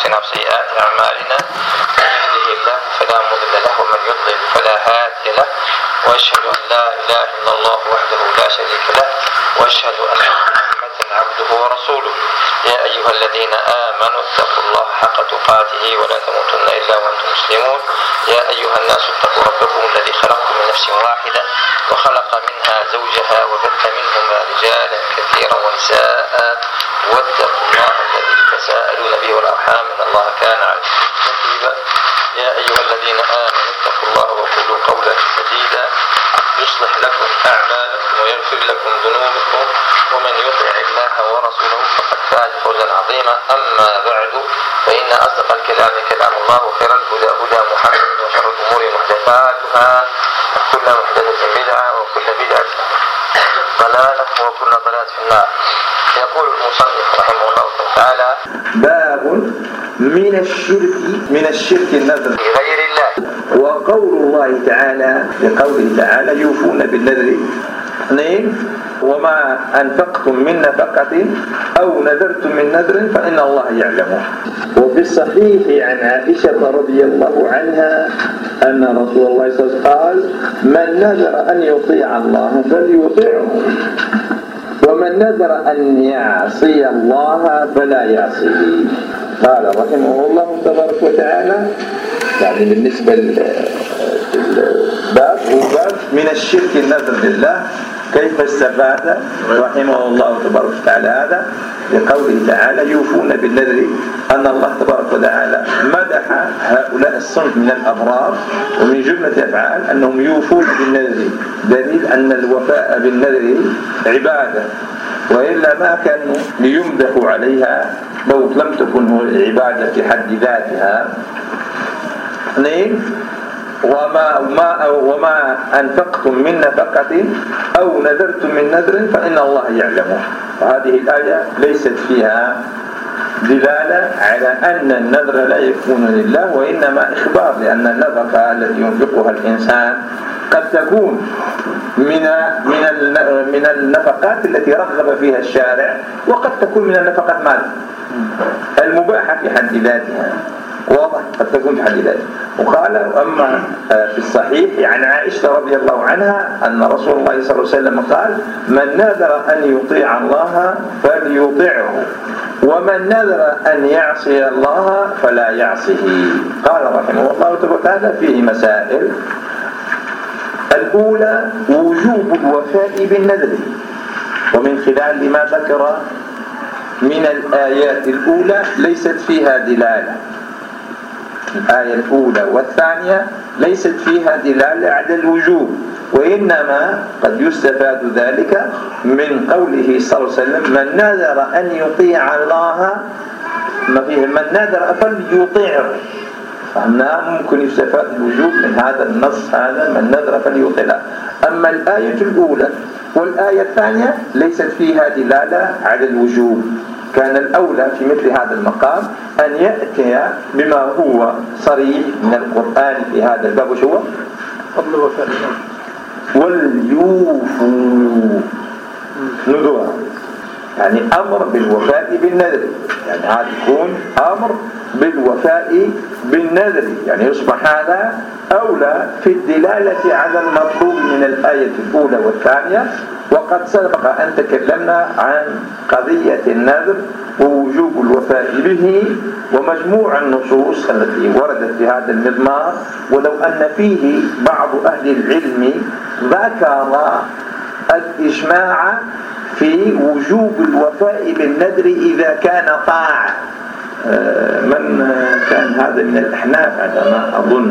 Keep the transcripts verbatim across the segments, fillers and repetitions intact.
أنفسنا وسيئات أعمالنا من يهده الله فلا مضل له ومن يضلل فلا هادي له وأشهد أن لا إله إلا الله وحده لا شريك له وأشهد أن محمدا عبده ورسوله. يا أيها الذين آمنوا اتقوا الله حق تقاته ولا تموتن إلا وأنتم مسلمون. يا أيها الناس اتقوا ربكم الذي خلقكم من نفس واحدة وخلق منها زوجها وبث منهما رجالا كثيرا ونساء واتقوا الله الذي تساءلون به والأرحام إن الله كان عليكم رقيبا. يا أيها الذين آمنوا اتقوا الله وقولوا قولا سديدا يصلح لكم أعمالكم ويغفر لكم ذنوبكم ومن يطع الله ورسوله فقد فاز فوزا عظيما. أما بعد فإن أصدق الكلام كلام الله وخير الهدى هدى محمد وشر الأمور محدثاتها وكل محدثة بدعة وكل بدعة ضلالة وكل ضلالة في النار. يقول المصنف رحمه الله تعالى: باب من الشرك من الشرك النذر لغير الله. وقول الله تعالى لقوله تعالى يوفون بالنذر. اثنين: وما أنفقتم من نفقة أو نذرتم من نذر فإن الله يعلمه. وفي الصحيح عن عائشة رضي الله عنها أن رسول الله صلى الله عليه وسلم قال: من نذر أن يطيع الله فليطيعه ومن نذر أن يعصي الله فلا يعصيه. قال رحمه الله تبارك وتعالى يعني بالنسبة للباب هو باب من الشرك النذر لله. كيف استفاد رحمه الله تبارك وتعالى هذا؟ لقوله تعالى يوفون بالنذر، أن الله تبارك وتعالى مدح هؤلاء الصنف من الأبرار ومن جملة أفعال أنهم يوفون بالنذر، دليل أن الوفاء بالنذر عبادة، وإلا ما كانوا ليمدحوا عليها لو لم تكن العبادة في حد ذاتها. اثنين: وما, وما, وما أنفقتم من نفقة أو نذرتم من نذر فإن الله يعلمه. وهذه الآية ليست فيها دلالة على أن النذر لا يكون لله، وإنما إخبار، لأن النفقة التي ينفقها الإنسان قد تكون من من من النفقات التي رغب فيها الشارع، وقد تكون من النفقات ماذا؟ المباحة في حد ذاتها، واضح؟ قد تكون في حد ذاتها. وقال: أما في الصحيح عن عائشة رضي الله عنها أن رسول الله صلى الله عليه وسلم قال: من نذر أن يطيع الله فليطيعه ومن نذر أن يعصي الله فلا يعصيه. قال رحمه الله تعالى فيه مسائل. الأولى: وجوب الوفاء بالنذر، ومن خلال ما ذكر من الآيات الأولى ليست فيها دلالة. الآية الأولى والثانية ليست فيها دلالة على الوجوب، وإنما قد يستفاد ذلك من قوله صلى الله عليه وسلم: من نذر أن يطيع الله، ما فيه من نذر فليطيعه، فهنا ممكن يستفاد الوجوب من هذا النص هذا: من نذر فليطيعه. أما الآية الأولى والآية الثانية ليست فيها دلالة على الوجوب. كان الأولى في مثل هذا المقام أن يأتي بما هو صريح من القرآن في هذا الباب، وش هو؟ فضل الوفاء وليوفوا نذورا، يعني أمر بالوفاء بالنذر، يعني هذا يكون أمر بالوفاء بالنذر، يعني يصبح هذا أولى في الدلالة على المطلوب من الآية الأولى والثانية. وقد سبق أن تكلمنا عن قضية النذر ووجوب الوفاء به ومجموع النصوص التي وردت في هذا المضمار، ولو أن فيه بعض أهل العلم ذكر الإجماع في وجوب الوفاء بالنذر إذا كان طاعة. من كان هذا من الأحناف على ما أظن،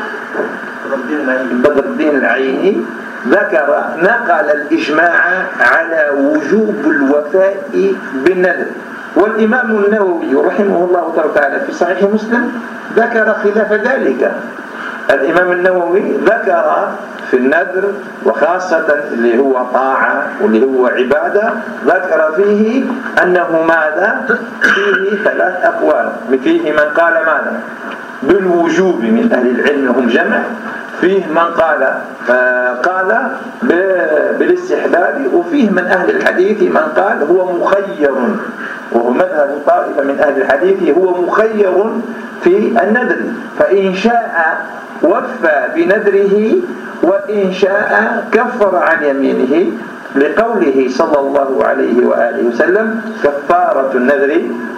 بدر الدين العيني، ذكر نقل الإجماع على وجوب الوفاء بالنذر. والإمام النووي رحمه الله تعالى في صحيح مسلم ذكر خلاف ذلك. الإمام النووي ذكر في النذر وخاصة اللي هو طاعة واللي هو عبادة، ذكر فيه أنه ماذا؟ فيه ثلاث أقوال. فيه من قال ماذا؟ بالوجوب من أهل العلم، هم جمع. فيه من قال قال بالاستحباب، وفيه من أهل الحديث من قال هو مخير وهو مذهب طائفة من أهل الحديث، هو مخير في النذر، فإن شاء وفى بنذره وإن شاء كفر عن يمينه، لقوله صلى الله عليه وآله وسلم كفارة النذر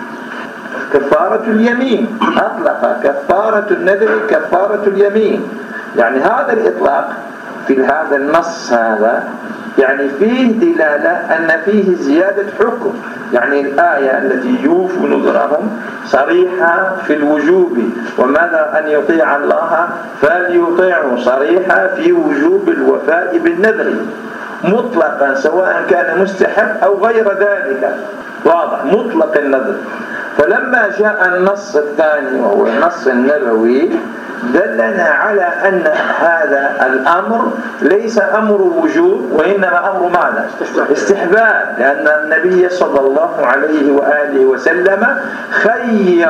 كفارة اليمين، أطلق كفارة النذر كفارة اليمين. يعني هذا الإطلاق في هذا النص هذا يعني فيه دلالة أن فيه زيادة حكم. يعني الآية التي يوفوا نذرهم صريحة في الوجوب، وماذا أن يطيع الله فليطيعوا، صريحة في وجوب الوفاء بالنذر مطلقا، سواء كان مستحب أو غير ذلك، واضح مطلق النذر. فلما جاء النص الثاني وهو النص النبوي دلنا على أن هذا الأمر ليس أمر وجوب، وإنما أمر ماذا؟ استحباب، لأن النبي صلى الله عليه وآله وسلم خير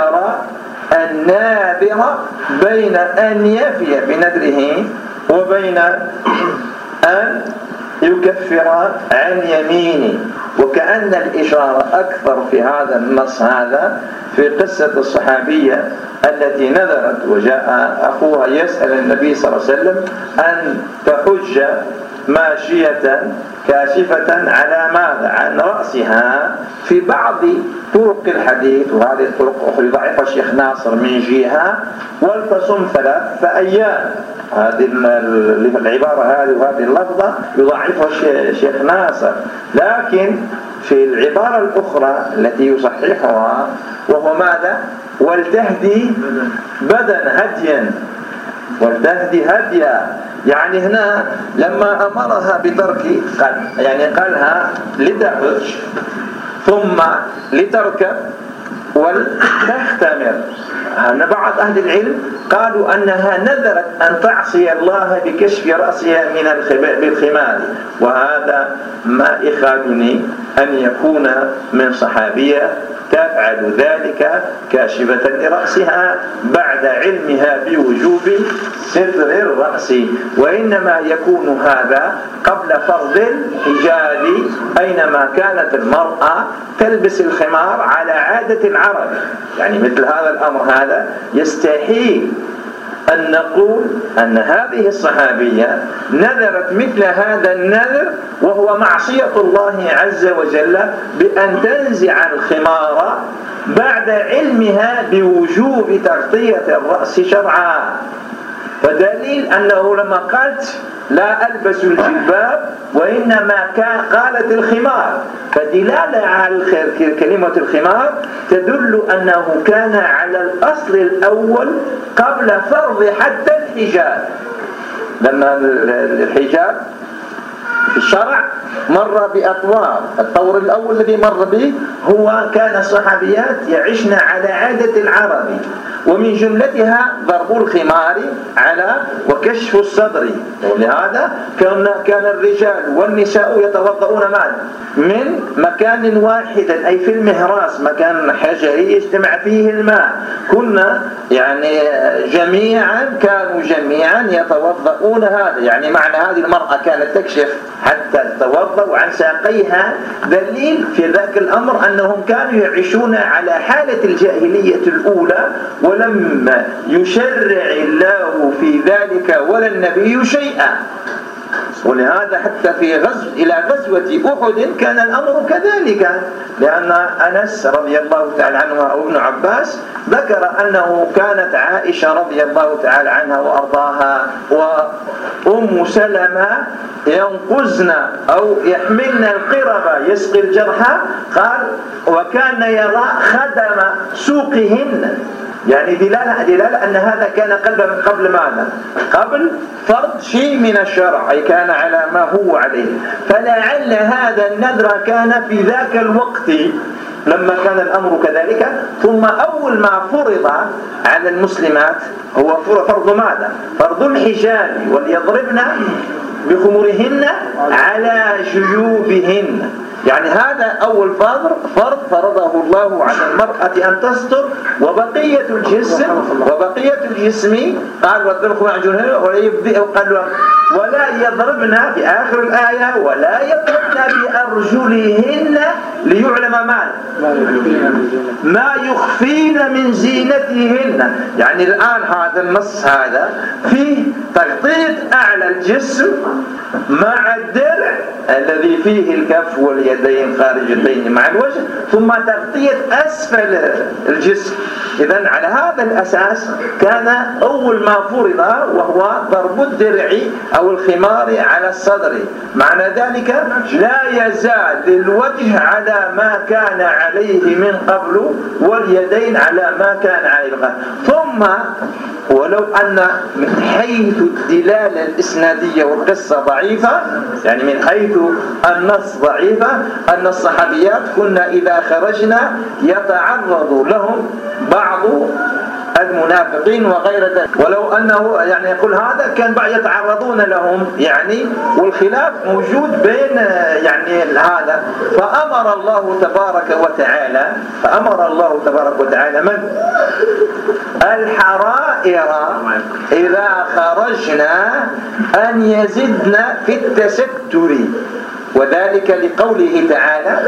الناذر بين أن يفي بنذره وبين أن يكفر عن يمينه. وكأن الإشارة أكثر في هذا النص هذا في قصة الصحابية التي نذرت وجاء أخوها يسأل النبي صلى الله عليه وسلم أن تحج ماشية كاشفة على ماذا؟ عن رأسها. في بعض طرق الحديث، وهذه الطرق أخرى ضعيفة الشيخ ناصر من جهة، ولتصم ثلاث أيام. هذه العبارة هذه وهذه اللفظة يضعفها الشيخ ناصر، لكن في العبارة الأخرى التي يصححها وهو ماذا؟ ولتهدي بدن هديا، ولتهدي هديا. يعني هنا لما أمرها بترك قال يعني قالها لتحج ثم لتركب ولتختمر. هنا بعض أهل العلم قالوا أنها نذرت أن تعصي الله بكشف رأسها من بالخمار، وهذا ما يخالني أن يكون من صحابية تفعل ذلك كاشفة لرأسها بعد علمها بوجوب ستر الرأس، وإنما يكون هذا قبل فرض الحجاب، أينما كانت المرأة تلبس الخمار على عادة العرب. يعني مثل هذا الأمر هذا يستحيل أن نقول أن هذه الصحابية نذرت مثل هذا النذر وهو معصية الله عز وجل بأن تنزع الخمار بعد علمها بوجوب تغطية الرأس شرعا. فدليل أنه لما قالت لا ألبس الجلباب وإنما قالت الخمار، فدلالة على كلمة الخمار تدل أنه كان على الأصل الأول قبل فرض حتى الحجاب، لما الحجاب في الشرع مر بأطوار. الطور الأول الذي مر به هو كان الصحابيات يعشن على عادة العرب، ومن جملتها ضرب الخمار على وكشف الصدر. ولهذا كان كان الرجال والنساء يتوضؤون معا من مكان واحد، أي في المهراس، مكان حجري يجتمع فيه الماء. كنا يعني جميعا كانوا جميعا يتوضؤون هذا. يعني معنى هذه المرأة كانت تكشف حتى تتوضأ عن ساقيها، دليل في ذاك الأمر أنهم كانوا يعيشون على حالة الجاهلية الأولى، ولم يشرع الله في ذلك ولا النبي شيئا. ولهذا حتى في غزو إلى غزوة أحد كان الأمر كذلك، لأن أنس رضي الله تعالى عنه وابن عباس ذكر أنه كانت عائشة رضي الله تعالى عنها وأرضاها وأم سلمة ينقزن أو يحملن القربة يسقي الجرحى، قال وكان يرى خدم سوقهن. يعني دلالة, دلالة أن هذا كان قبل قبل ماذا؟ قبل فرض شيء من الشرع، أي كان على ما هو عليه. فلعل هذا النذر كان في ذاك الوقت لما كان الأمر كذلك. ثم أول ما فرض على المسلمات هو فرض ماذا؟ فرض الحجاب، وليضربن بخمرهن على جيوبهن. يعني هذا أول فرض فرض فرضه الله على المرأة أن تستر، وبقية الجسم وبقية الجسم قال واضربوا أعجنهن ولا يبدئ قال ولا يضربن في آخر الآية ولا يضربن بأرجلهن ليعلم ما ما يخفين من زينتهن. يعني الآن هذا النص هذا فيه تغطية أعلى الجسم مع الدرع الذي فيه الكف واليدين خارجتين مع الوجه، ثم تغطية أسفل الجسم. إذن على هذا الأساس كان أول ما فرض وهو ضرب الدرع أو الخمار على الصدر. معنى ذلك لا يزال الوجه على ما كان عليه من قبل واليدين على ما كان عليه قبل. ثم ولو أن من حيث الدلالة الإسنادية والقصة ضعيفة، يعني من حيث النص ضعيفة، أن الصحابيات كنا إذا خرجنا يتعرض لهم بعض المنافقين وغير ذلك، ولو أنه يعني يقول هذا كان بعض يتعرضون لهم يعني، والخلاف موجود بين يعني هذا. فأمر الله تبارك وتعالى فأمر الله تبارك وتعالى من الحرائر إذا خرجنا أن يزدن في التستر، وذلك لقوله تعالى: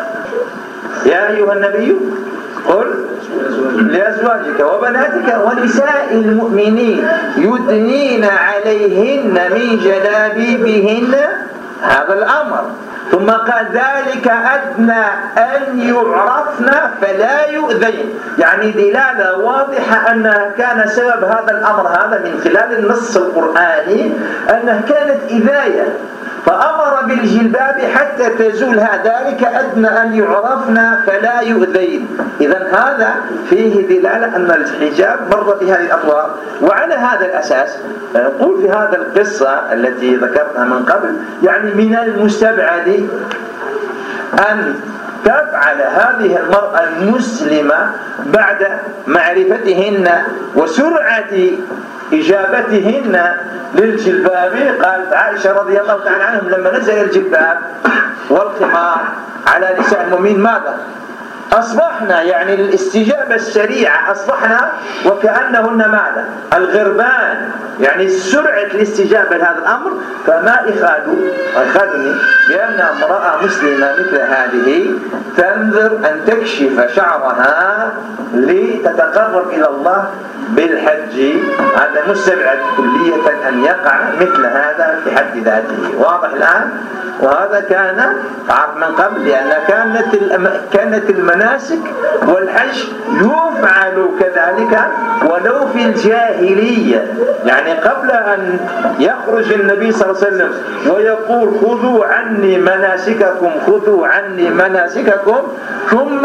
يا أيها النبي قل لأزواجك وبناتك ونساء المؤمنين يدنين عليهن من جلابيبهن. هذا الأمر. ثم قال: ذلك أدنى أن يعرفن فلا يؤذين. يعني دلالة واضحة أنها كان سبب هذا الأمر هذا من خلال النص القرآني أنها كانت إذاية، فأمر بالجلباب حتى تزول. ذلك أدنى أن يعرفن فلا يؤذين. إذن هذا فيه دلالة أن الحجاب مر في هذه الأطوار. وعلى هذا الأساس نقول في هذا القصة التي ذكرتها من قبل، يعني من المستبعد أن تفعل هذه المرأة المسلمة بعد معرفتهن وسرعة إجابتهن للجلباب. قالت عائشة رضي الله تعالى عنهم لما نزل الجلباب والخمار على نساء المؤمنين ماذا؟ أصبحنا يعني الاستجابة السريعة، أصبحنا وكأنهن ماذا؟ الغربان، يعني سرعة الاستجابة لهذا الأمر. فما إخادوا أخذني بأن امرأة مسلمة مثل هذه تنذر أن تكشف شعرها لتتقرب إلى الله بالحج. هذا مستبعد كلية أن يقع مثل هذا في حد ذاته. واضح الآن؟ وهذا كان عرف من قبل، لأن كانت كانت المناسك والحج يفعل كذلك ولو في الجاهلية، يعني قبل أن يخرج النبي صلى الله عليه وسلم ويقول: خذوا عني مناسككم خذوا عني مناسككم، ثم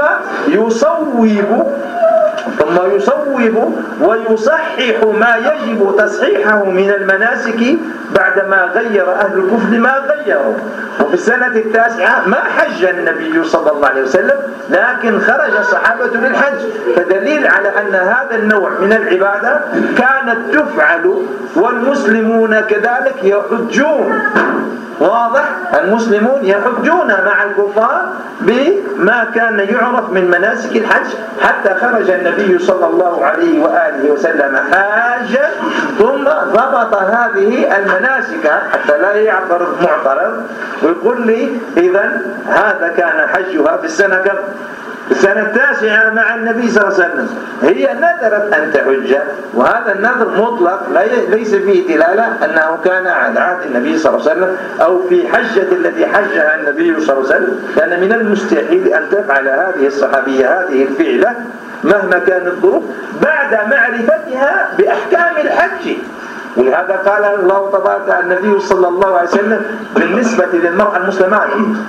يصوب ثم يصوب ويصحح ما يجب تصحيحه من المناسك بعدما غير أهل الكفر ما غيروا. وفي السنة التاسعة ما حج النبي صلى الله عليه وسلم، لكن خرج الصحابة للحج، فدليل على أن هذا النوع من العبادة كانت تفعل والمسلمون كذلك يحجون. واضح؟ المسلمون يحجون مع الكفار بما كان يعرف من مناسك الحج، حتى خرج النبي صلى الله عليه وآله وسلم حاجا ثم ضبط هذه المناسك حتى لا يعترض معترض ويقول لي إذن هذا كان حجها في السنة كم؟ السنة التاسعة مع النبي صلى الله عليه وسلم. هي نذرت أن تحج، وهذا النذر مطلق ليس فيه دلالة أنه كان على عهد النبي صلى الله عليه وسلم أو في حجة التي حجها النبي صلى الله عليه وسلم. كان من المستحيل أن تفعل هذه الصحابية هذه الفعلة مهما كانت الظروف بعد معرفتها بأحكام الحج. ولهذا قال الله تبارك النبي صلى الله عليه وسلم بالنسبة للمرأة المسلمة: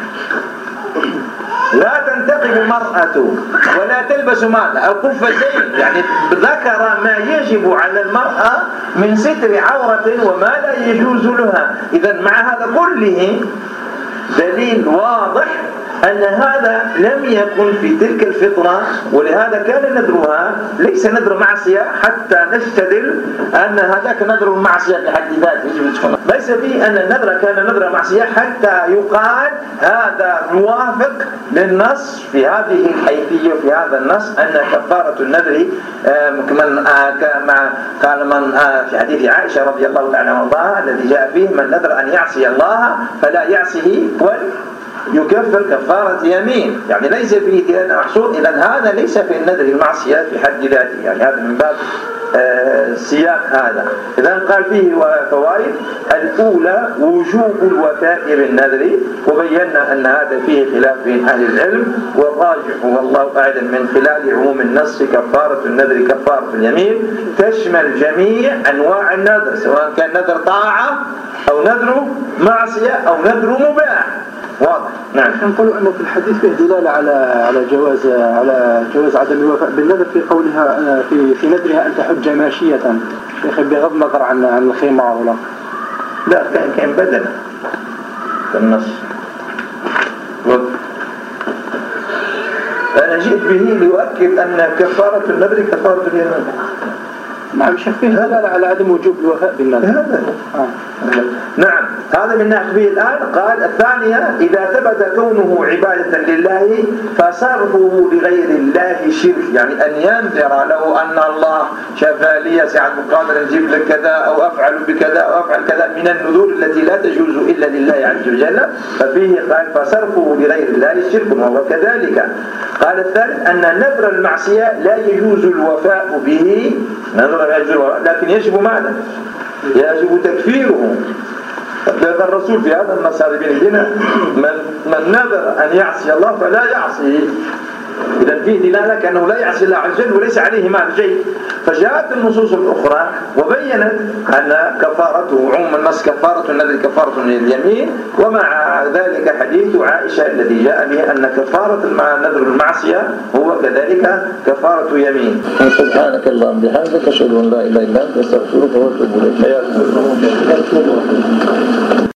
لا تنتقب المرأة ولا تلبس ماذا؟ القفتين، يعني ذكر ما يجب على المرأة من ستر عورة وما لا يجوز لها. إذن مع هذا كله دليل واضح أن هذا لم يكن في تلك الفطرة، ولهذا كان نذرها ليس نذر معصية حتى نستدل أن هذاك نذر معصية في حد ذاته. ليس فيه أن النذر كان نذر معصية حتى يقال هذا موافق للنص في هذه الحيثية، في هذا النص أن كفارة النذر كما قال من في حديث عائشة رضي الله تعالى عنها الذي جاء فيه من نذر أن يعصي الله فلا يعصيه يكفر كفارة يمين، يعني ليس فيه دلالة محصور. إذن هذا ليس في النذر المعصية في حد ذاته، يعني هذا من باب آه سياق هذا. إذن قال فيه فوائد: الأولى وجوب الوفاء بالنذر، وبينا أن هذا فيه خلاف بين أهل العلم، والراجح والله أعلم من خلال عموم النص كفارة النذر كفارة اليمين تشمل جميع أنواع النذر، سواء كان نذر طاعة أو نذر معصية أو نذر مباح. واضح. نعم. نقول أن في الحديث فيه دلالة على على جواز على جواز عدم الوفاء بالنذر في قولها في في نذرها أن تحج ماشية، بغض النظر عن عن الخمار ولا لا، كان كان بدلا النص. أنا جئت به لأؤكد أن كفارة النذر كفارة اليمين. نعم شيخ، فيه دلالة على عدم وجوب الوفاء بالنذر. هذا آه. نعم، هذا من ناحية الآن. قال الثانية: إذا ثبت كونه عبادة لله فصرفه لغير الله شرك، يعني أن ينذر له أن الله شفى لي سعد قادر نجيب لك كذا أو أفعل بكذا أو أفعل كذا من النذور التي لا تجوز إلا لله عز وجل، ففيه قال فصرفه لغير الله شرك وهو كذلك. قال الثالث: أن نذر المعصية لا يجوز الوفاء به، نذر لا يجوز، لكن يجب ماذا؟ يجب تكفيره. لأن الرسول في هذا النص هذا بين يدينا: من من نذر أن يعصي الله فلا يعصيه. إذا فيه دلالة كأنه لا يعصي الله عز وجل وليس عليه مال شيء. فجاءت النصوص الأخرى وبينت أن كفارته عموم النص كفارة النذر كفارة اليمين، ومع ذلك حديث عائشة الذي جاء به أن كفارة نذر المعصية هو كذلك كفارة يمين. سبحانك اللهم وبحمدك أشهد أن لا إله إلا أنت أستغفرك وأتوب إليك.